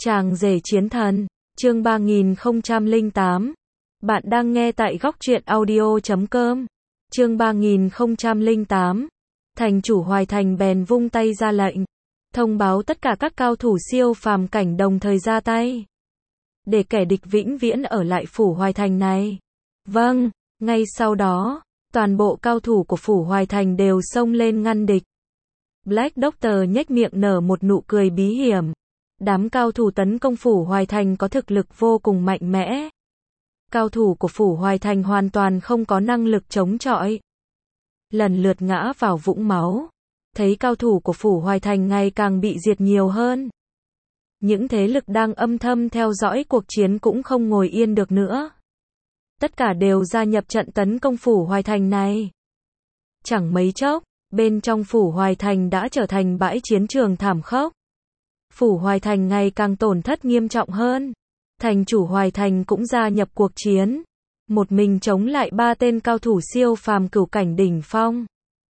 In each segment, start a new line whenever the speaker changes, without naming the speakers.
Chàng rể chiến thần, chương 3008. Bạn đang nghe tại góc truyện audio.com. Chương 3008. Thành chủ Hoài Thành bèn vung tay ra lệnh, thông báo tất cả các cao thủ siêu phàm cảnh đồng thời ra tay, để kẻ địch vĩnh viễn ở lại phủ Hoài Thành này. Vâng, ngay sau đó, toàn bộ cao thủ của phủ Hoài Thành đều xông lên ngăn địch. Black Doctor nhếch miệng nở một nụ cười bí hiểm. Đám cao thủ tấn công phủ Hoài Thành có thực lực vô cùng mạnh mẽ. Cao thủ của phủ Hoài Thành hoàn toàn không có năng lực chống chọi, lần lượt ngã vào vũng máu. Thấy cao thủ của phủ Hoài Thành ngày càng bị diệt nhiều hơn, những thế lực đang âm thầm theo dõi cuộc chiến cũng không ngồi yên được nữa. Tất cả đều gia nhập trận tấn công phủ Hoài Thành này. Chẳng mấy chốc, bên trong phủ Hoài Thành đã trở thành bãi chiến trường thảm khốc. Phủ Hoài Thành ngày càng tổn thất nghiêm trọng hơn. Thành chủ Hoài Thành cũng gia nhập cuộc chiến, một mình chống lại 3 tên cao thủ siêu phàm cửu cảnh đỉnh phong.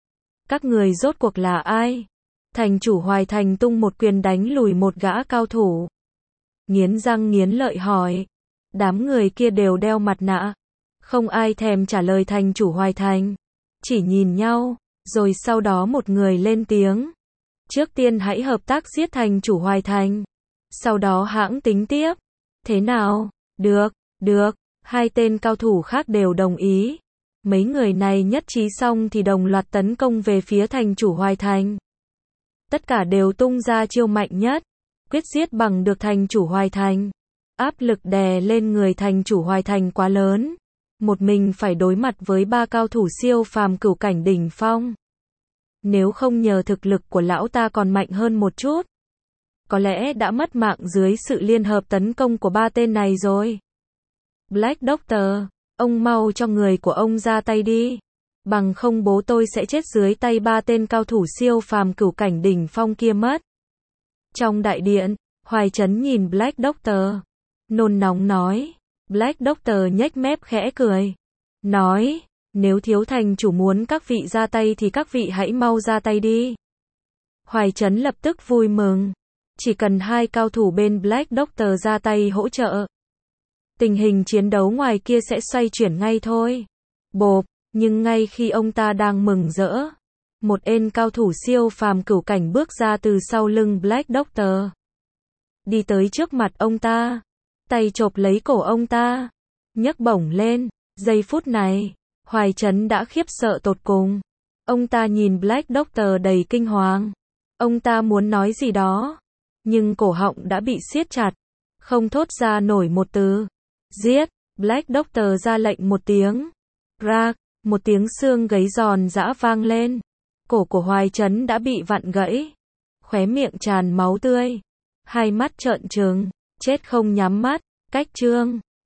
Các người rốt cuộc là ai? Thành chủ Hoài Thành tung một quyền đánh lùi một gã cao thủ. Nghiến răng nghiến lợi hỏi. Đám người kia đều đeo mặt nạ, không ai thèm trả lời thành chủ Hoài Thành, chỉ nhìn nhau, rồi sau đó một người lên tiếng. Trước tiên hãy hợp tác giết thành chủ Hoài Thành, sau đó hãng tính tiếp. Thế nào? Được, được. Hai tên cao thủ khác đều đồng ý. Mấy người này nhất trí xong thì đồng loạt tấn công về phía thành chủ Hoài Thành. Tất cả đều tung ra chiêu mạnh nhất, quyết giết bằng được thành chủ Hoài Thành. Áp lực đè lên người thành chủ Hoài Thành quá lớn, một mình phải đối mặt với 3 cao thủ siêu phàm cửu cảnh đỉnh phong. Nếu không nhờ thực lực của lão ta còn mạnh hơn một chút, có lẽ đã mất mạng dưới sự liên hợp tấn công của 3 tên này rồi. Black Doctor, ông mau cho người của ông ra tay đi, bằng không bố tôi sẽ chết dưới tay 3 tên cao thủ siêu phàm cửu cảnh đỉnh phong kia mất. Trong đại điện, Hoài Trấn nhìn Black Doctor, nôn nóng nói. Black Doctor nhếch mép khẽ cười, nói, nếu thiếu thành chủ muốn các vị ra tay thì các vị hãy mau ra tay đi. Hoài Trấn lập tức vui mừng, chỉ cần 2 cao thủ bên Black Doctor ra tay hỗ trợ, tình hình chiến đấu ngoài kia sẽ xoay chuyển ngay thôi. Bộp, nhưng ngay khi ông ta đang mừng rỡ, một tên cao thủ siêu phàm cửu cảnh bước ra từ sau lưng Black Doctor, đi tới trước mặt ông ta, tay chộp lấy cổ ông ta, nhấc bổng lên. Giây phút này, Hoài Trấn đã khiếp sợ tột cùng. Ông ta nhìn Black Doctor đầy kinh hoàng. Ông ta muốn nói gì đó, nhưng cổ họng đã bị siết chặt, không thốt ra nổi một từ. Giết! Black Doctor ra lệnh một tiếng. Rạc! Một tiếng xương gáy giòn giã vang lên. Cổ của Hoài Trấn đã bị vặn gãy, khóe miệng tràn máu tươi, hai mắt trợn trừng, chết không nhắm mắt. Cách chương